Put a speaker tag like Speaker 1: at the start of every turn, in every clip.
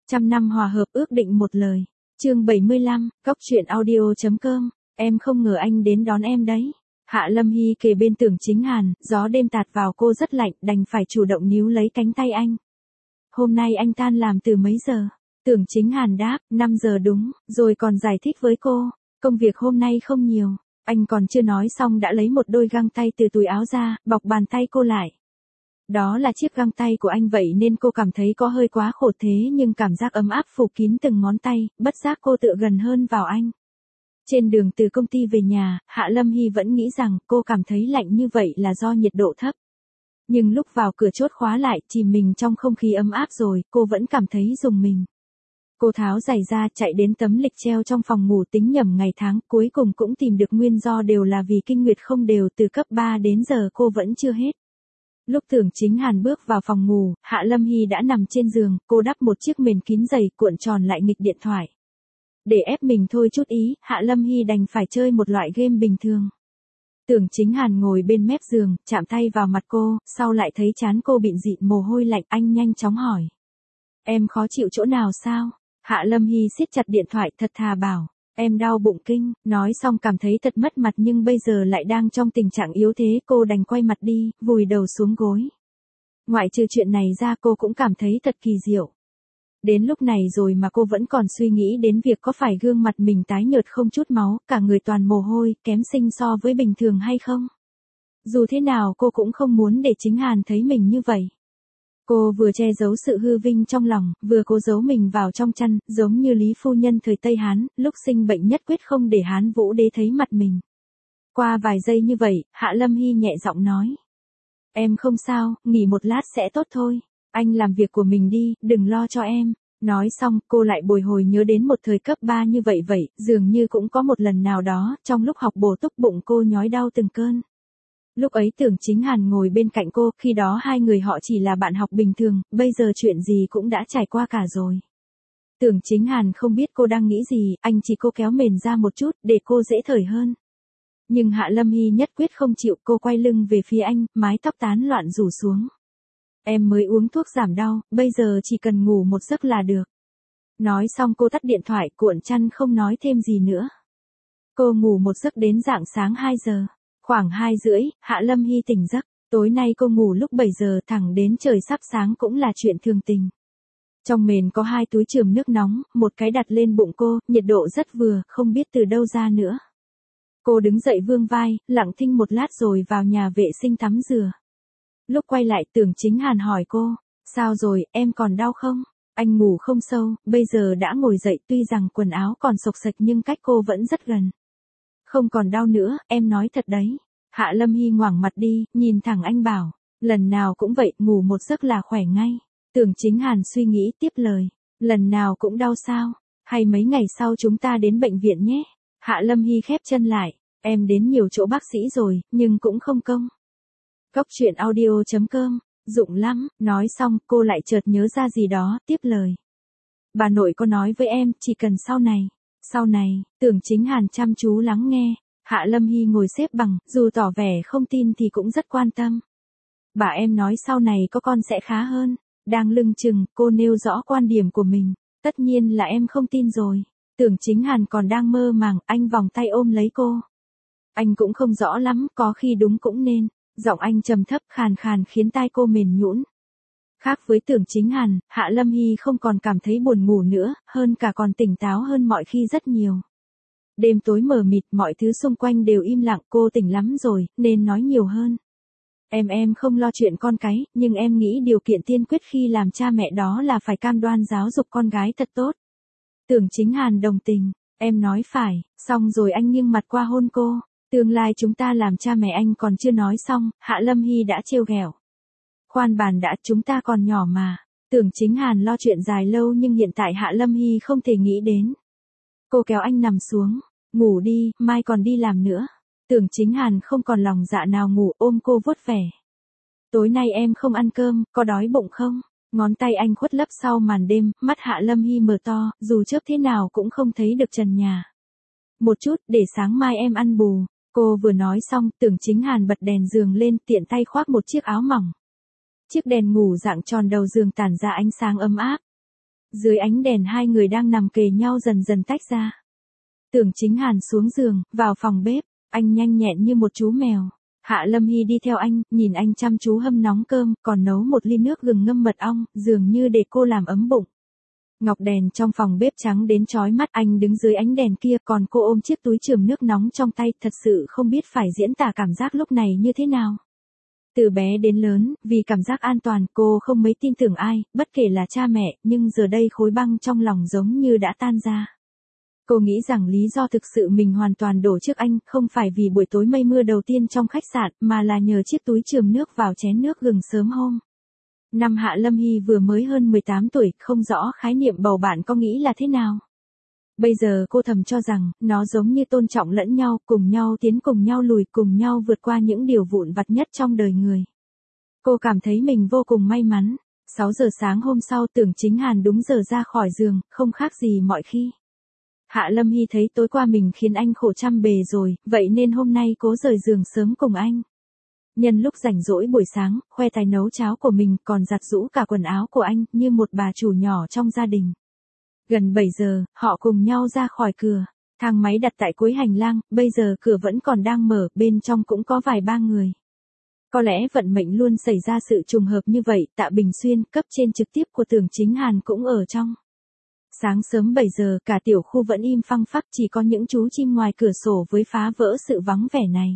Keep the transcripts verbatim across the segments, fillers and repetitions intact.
Speaker 1: Trăm năm hòa hợp ước định một lời. Chương bảy mươi lăm, Cóc truyện audio chấm com. Em không ngờ anh đến đón em đấy. Hạ Lâm Hy kề bên Tưởng Chính Hàn, gió đêm tạt vào cô rất lạnh, đành phải chủ động níu lấy cánh tay anh. Hôm nay anh tan làm từ mấy giờ? Tưởng Chính Hàn đáp, năm giờ đúng, rồi còn giải thích với cô. Công việc hôm nay không nhiều. Anh còn chưa nói xong đã lấy một đôi găng tay từ túi áo ra, bọc bàn tay cô lại. Đó là chiếc găng tay của anh, vậy nên cô cảm thấy có hơi quá khổ, thế nhưng cảm giác ấm áp phủ kín từng ngón tay, bất giác cô tựa gần hơn vào anh. Trên đường từ công ty về nhà, Hạ Lâm Hy vẫn nghĩ rằng cô cảm thấy lạnh như vậy là do nhiệt độ thấp. Nhưng lúc vào cửa chốt khóa lại, chìm mình trong không khí ấm áp rồi, cô vẫn cảm thấy rùng mình. Cô tháo giày ra, chạy đến tấm lịch treo trong phòng ngủ tính nhẩm ngày tháng, cuối cùng cũng tìm được nguyên do đều là vì kinh nguyệt không đều, từ cấp ba đến giờ cô vẫn chưa hết. Lúc Tưởng Chính Hàn bước vào phòng ngủ, Hạ Lâm Hy đã nằm trên giường, cô đắp một chiếc mền kín dày cuộn tròn lại nghịch điện thoại. Để ép mình thôi chút ý, Hạ Lâm Hy đành phải chơi một loại game bình thường. Tưởng Chính Hàn ngồi bên mép giường, chạm tay vào mặt cô, sau lại thấy trán cô bịn dị mồ hôi lạnh, anh nhanh chóng hỏi. Em khó chịu chỗ nào sao? Hạ Lâm Hy siết chặt điện thoại thật thà bảo. Em đau bụng kinh, nói xong cảm thấy thật mất mặt nhưng bây giờ lại đang trong tình trạng yếu thế, cô đành quay mặt đi, vùi đầu xuống gối. Ngoại trừ chuyện này ra cô cũng cảm thấy thật kỳ diệu. Đến lúc này rồi mà cô vẫn còn suy nghĩ đến việc có phải gương mặt mình tái nhợt không chút máu, cả người toàn mồ hôi, kém xinh so với bình thường hay không. Dù thế nào cô cũng không muốn để Chính Hàn thấy mình như vậy. Cô vừa che giấu sự hư vinh trong lòng, vừa cố giấu mình vào trong chăn, giống như Lý Phu Nhân thời Tây Hán, lúc sinh bệnh nhất quyết không để Hán Vũ Đế thấy mặt mình. Qua vài giây như vậy, Hạ Lâm Hy nhẹ giọng nói. Em không sao, nghỉ một lát sẽ tốt thôi. Anh làm việc của mình đi, đừng lo cho em. Nói xong, cô lại bồi hồi nhớ đến một thời cấp ba như vậy vậy, dường như cũng có một lần nào đó, trong lúc học bổ túc bụng cô nhói đau từng cơn. Lúc ấy Tưởng Chính Hàn ngồi bên cạnh cô, khi đó hai người họ chỉ là bạn học bình thường, bây giờ chuyện gì cũng đã trải qua cả rồi. Tưởng Chính Hàn không biết cô đang nghĩ gì, anh chỉ cô kéo mền ra một chút, để cô dễ thở hơn. Nhưng Hạ Lâm Hy nhất quyết không chịu, cô quay lưng về phía anh, mái tóc tán loạn rủ xuống. Em mới uống thuốc giảm đau, bây giờ chỉ cần ngủ một giấc là được. Nói xong cô tắt điện thoại, cuộn chăn không nói thêm gì nữa. Cô ngủ một giấc đến rạng sáng hai giờ. Khoảng hai rưỡi, Hạ Lâm Hy tỉnh giấc. Tối nay cô ngủ lúc bảy giờ thẳng đến trời sắp sáng cũng là chuyện thường tình. Trong mền có hai túi chườm nước nóng, một cái đặt lên bụng cô, nhiệt độ rất vừa, không biết từ đâu ra nữa. Cô đứng dậy vươn vai, lặng thinh một lát rồi vào nhà vệ sinh tắm rửa. Lúc quay lại Tưởng Chính Hàn hỏi cô, sao rồi, em còn đau không? Anh ngủ không sâu, bây giờ đã ngồi dậy, tuy rằng quần áo còn xộc xệch nhưng cách cô vẫn rất gần. Không còn đau nữa, em nói thật đấy. Hạ Lâm Hy ngoảnh mặt đi, nhìn thẳng anh bảo, lần nào cũng vậy, ngủ một giấc là khỏe ngay. Tưởng Chính Hàn suy nghĩ tiếp lời, lần nào cũng đau sao? Hay mấy ngày sau chúng ta đến bệnh viện nhé? Hạ Lâm Hy khép chân lại, em đến nhiều chỗ bác sĩ rồi, nhưng cũng không công. Cóc truyện audio chấm com, dụng lắm, nói xong cô lại chợt nhớ ra gì đó, tiếp lời. Bà nội có nói với em, chỉ cần sau này. Sau này, Tưởng Chính Hàn chăm chú lắng nghe, Hạ Lâm Hy ngồi xếp bằng, dù tỏ vẻ không tin thì cũng rất quan tâm. Bà em nói sau này có con sẽ khá hơn, đang lưng chừng, cô nêu rõ quan điểm của mình, tất nhiên là em không tin rồi. Tưởng Chính Hàn còn đang mơ màng, anh vòng tay ôm lấy cô. Anh cũng không rõ lắm, có khi đúng cũng nên, giọng anh trầm thấp khàn khàn khiến tai cô mềm nhũn. Khác với Tưởng Chính Hàn, Hạ Lâm Hy không còn cảm thấy buồn ngủ nữa, hơn cả còn tỉnh táo hơn mọi khi rất nhiều. Đêm tối mờ mịt, mọi thứ xung quanh đều im lặng, cô tỉnh lắm rồi, nên nói nhiều hơn. Em em không lo chuyện con cái, nhưng em nghĩ điều kiện tiên quyết khi làm cha mẹ đó là phải cam đoan giáo dục con gái thật tốt. Tưởng Chính Hàn đồng tình, em nói phải, xong rồi anh nghiêng mặt qua hôn cô. Tương lai chúng ta làm cha mẹ anh còn chưa nói xong, Hạ Lâm Hy đã trêu ghẹo. Khoan bàn đã, chúng ta còn nhỏ mà. Tưởng Chính Hàn lo chuyện dài lâu nhưng hiện tại Hạ Lâm Hy không thể nghĩ đến. Cô kéo anh nằm xuống, ngủ đi, mai còn đi làm nữa. Tưởng Chính Hàn không còn lòng dạ nào ngủ, ôm cô vuốt vẻ. Tối nay em không ăn cơm, có đói bụng không? Ngón tay anh khuất lấp sau màn đêm, mắt Hạ Lâm Hy mở to, dù chớp thế nào cũng không thấy được trần nhà. Một chút, để sáng mai em ăn bù. Cô vừa nói xong, Tưởng Chính Hàn bật đèn giường lên, tiện tay khoác một chiếc áo mỏng. Chiếc đèn ngủ dạng tròn đầu giường tản ra ánh sáng ấm áp. Dưới ánh đèn hai người đang nằm kề nhau dần dần tách ra. Tưởng Chính Hàn xuống giường, vào phòng bếp, anh nhanh nhẹn như một chú mèo. Hạ Lâm Hy đi theo anh, nhìn anh chăm chú hâm nóng cơm, còn nấu một ly nước gừng ngâm mật ong, dường như để cô làm ấm bụng. Ngọc đèn trong phòng bếp trắng đến chói mắt, anh đứng dưới ánh đèn kia, còn cô ôm chiếc túi chườm nước nóng trong tay, thật sự không biết phải diễn tả cảm giác lúc này như thế nào. Từ bé đến lớn, vì cảm giác an toàn, cô không mấy tin tưởng ai, bất kể là cha mẹ, nhưng giờ đây khối băng trong lòng giống như đã tan ra. Cô nghĩ rằng lý do thực sự mình hoàn toàn đổ trước anh, không phải vì buổi tối mây mưa đầu tiên trong khách sạn, mà là nhờ chiếc túi chườm nước vào chén nước gừng sớm hôm. Năm Hạ Lâm Hy vừa mới hơn mười tám tuổi, không rõ khái niệm bầu bạn có nghĩ là thế nào. Bây giờ cô thầm cho rằng, nó giống như tôn trọng lẫn nhau, cùng nhau tiến cùng nhau lùi, cùng nhau vượt qua những điều vụn vặt nhất trong đời người. Cô cảm thấy mình vô cùng may mắn. sáu giờ sáng hôm sau, Tưởng Chính Hàn đúng giờ ra khỏi giường, không khác gì mọi khi. Hạ Lâm Hy thấy tối qua mình khiến anh khổ trăm bề rồi, vậy nên hôm nay cố rời giường sớm cùng anh. Nhân lúc rảnh rỗi buổi sáng, khoe tài nấu cháo của mình, còn giặt giũ cả quần áo của anh, như một bà chủ nhỏ trong gia đình. Gần bảy giờ, họ cùng nhau ra khỏi cửa. Thang máy đặt tại cuối hành lang, bây giờ cửa vẫn còn đang mở, bên trong cũng có vài ba người. Có lẽ vận mệnh luôn xảy ra sự trùng hợp như vậy, Tạ Bình Xuyên, cấp trên trực tiếp của Tưởng Chính Hàn cũng ở trong. Sáng sớm bảy giờ, cả tiểu khu vẫn im phăng phắc, chỉ có những chú chim ngoài cửa sổ với phá vỡ sự vắng vẻ này.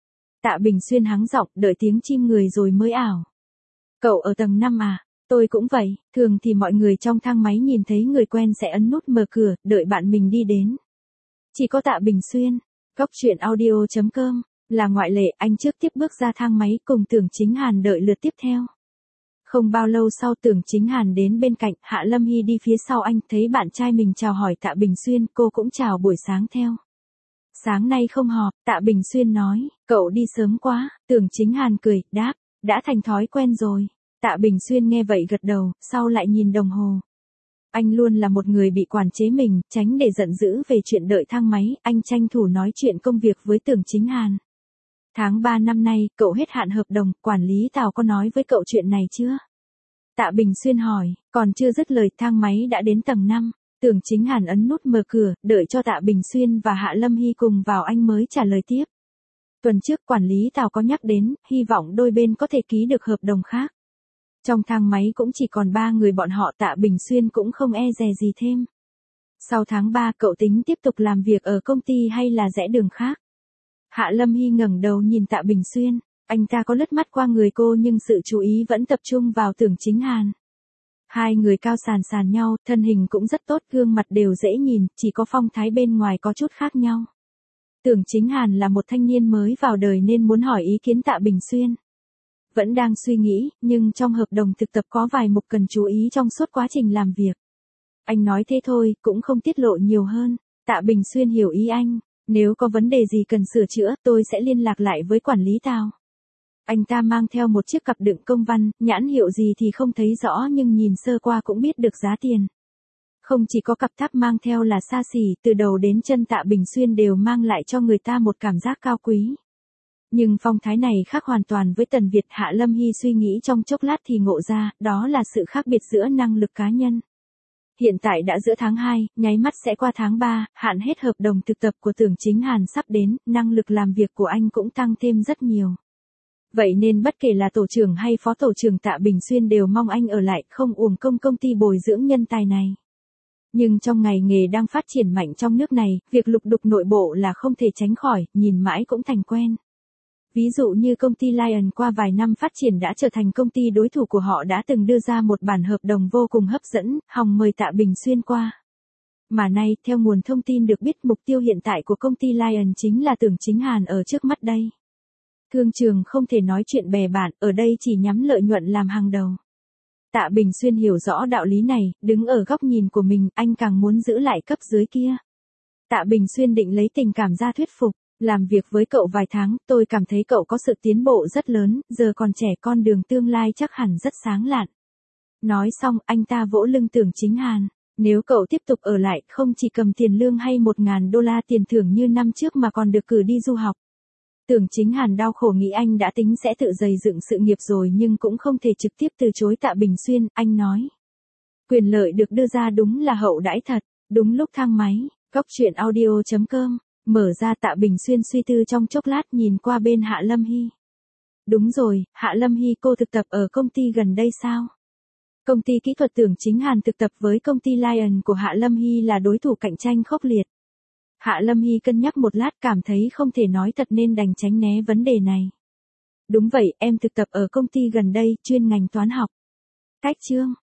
Speaker 1: Tạ Bình Xuyên hắng giọng, đợi tiếng chim người rồi mới ảo. Cậu ở tầng năm à? Tôi cũng vậy, thường thì mọi người trong thang máy nhìn thấy người quen sẽ ấn nút mở cửa, đợi bạn mình đi đến. Chỉ có Tạ Bình Xuyên, Cóc truyện audio chấm com, là ngoại lệ, anh trước tiếp bước ra thang máy cùng Tưởng Chính Hàn đợi lượt tiếp theo. Không bao lâu sau, Tưởng Chính Hàn đến bên cạnh, Hạ Lâm Hy đi phía sau anh, thấy bạn trai mình chào hỏi Tạ Bình Xuyên, cô cũng chào buổi sáng theo. Sáng nay không họp, Tạ Bình Xuyên nói, cậu đi sớm quá, Tưởng Chính Hàn cười, đáp, đã thành thói quen rồi. Tạ Bình Xuyên nghe vậy gật đầu, sau lại nhìn đồng hồ. Anh luôn là một người bị quản chế mình, tránh để giận dữ về chuyện đợi thang máy, anh tranh thủ nói chuyện công việc với Tưởng Chính Hàn. Tháng ba năm nay, cậu hết hạn hợp đồng, quản lý Tào có nói với cậu chuyện này chưa? Tạ Bình Xuyên hỏi, còn chưa dứt lời, thang máy đã đến tầng năm. Tưởng Chính Hàn ấn nút mở cửa, đợi cho Tạ Bình Xuyên và Hạ Lâm Hy cùng vào anh mới trả lời tiếp. Tuần trước quản lý Tào có nhắc đến, hy vọng đôi bên có thể ký được hợp đồng khác. Trong thang máy cũng chỉ còn ba người bọn họ, Tạ Bình Xuyên cũng không e dè gì thêm. Sau tháng ba, cậu tính tiếp tục làm việc ở công ty hay là rẽ đường khác? Hạ Lâm Hy ngẩng đầu nhìn Tạ Bình Xuyên, anh ta có lướt mắt qua người cô nhưng sự chú ý vẫn tập trung vào Tưởng Chính Hàn. Hai người cao sàn sàn nhau, thân hình cũng rất tốt, gương mặt đều dễ nhìn, chỉ có phong thái bên ngoài có chút khác nhau. Tưởng Chính Hàn là một thanh niên mới vào đời nên muốn hỏi ý kiến Tạ Bình Xuyên. Vẫn đang suy nghĩ, nhưng trong hợp đồng thực tập có vài mục cần chú ý trong suốt quá trình làm việc. Anh nói thế thôi, cũng không tiết lộ nhiều hơn. Tạ Bình Xuyên hiểu ý anh, nếu có vấn đề gì cần sửa chữa, tôi sẽ liên lạc lại với quản lý Tào. Anh ta mang theo một chiếc cặp đựng công văn, nhãn hiệu gì thì không thấy rõ nhưng nhìn sơ qua cũng biết được giá tiền. Không chỉ có cặp tháp mang theo là xa xỉ, từ đầu đến chân Tạ Bình Xuyên đều mang lại cho người ta một cảm giác cao quý. Nhưng phong thái này khác hoàn toàn với Tần Việt. Hạ Lâm Hy suy nghĩ trong chốc lát thì ngộ ra, đó là sự khác biệt giữa năng lực cá nhân. Hiện tại đã giữa tháng hai, nháy mắt sẽ qua tháng ba, hạn hết hợp đồng thực tập của Tưởng Chính Hàn sắp đến, năng lực làm việc của anh cũng tăng thêm rất nhiều. Vậy nên bất kể là tổ trưởng hay phó tổ trưởng Tạ Bình Xuyên đều mong anh ở lại, không uổng công công ty bồi dưỡng nhân tài này. Nhưng trong ngày nghề đang phát triển mạnh trong nước này, việc lục đục nội bộ là không thể tránh khỏi, nhìn mãi cũng thành quen. Ví dụ như công ty Lion qua vài năm phát triển đã trở thành công ty đối thủ của họ, đã từng đưa ra một bản hợp đồng vô cùng hấp dẫn, hòng mời Tạ Bình Xuyên qua. Mà nay, theo nguồn thông tin được biết, mục tiêu hiện tại của công ty Lion chính là Tưởng Chính Hàn ở trước mắt đây. Thương trường không thể nói chuyện bè bạn, ở đây chỉ nhắm lợi nhuận làm hàng đầu. Tạ Bình Xuyên hiểu rõ đạo lý này, đứng ở góc nhìn của mình, anh càng muốn giữ lại cấp dưới kia. Tạ Bình Xuyên định lấy tình cảm ra thuyết phục. Làm việc với cậu vài tháng, tôi cảm thấy cậu có sự tiến bộ rất lớn, giờ còn trẻ, con đường tương lai chắc hẳn rất sáng lạn. Nói xong, anh ta vỗ lưng Tưởng Chính Hàn. Nếu cậu tiếp tục ở lại, không chỉ cầm tiền lương hay một ngàn đô la tiền thưởng như năm trước mà còn được cử đi du học. Tưởng Chính Hàn đau khổ nghĩ anh đã tính sẽ tự dày dựng sự nghiệp rồi nhưng cũng không thể trực tiếp từ chối Tạ Bình Xuyên, anh nói. Quyền lợi được đưa ra đúng là hậu đãi thật, đúng lúc thang máy, Cóc truyện audio chấm com, mở ra Tạ Bình Xuyên suy tư trong chốc lát nhìn qua bên Hạ Lâm Hy. Đúng rồi, Hạ Lâm Hy cô thực tập ở công ty gần đây sao? Công ty kỹ thuật Tưởng Chính Hàn thực tập với công ty Lion của Hạ Lâm Hy là đối thủ cạnh tranh khốc liệt. Hạ Lâm Hy cân nhắc một lát cảm thấy không thể nói thật nên đành tránh né vấn đề này. Đúng vậy, em thực tập ở công ty gần đây, chuyên ngành toán học. Cách chương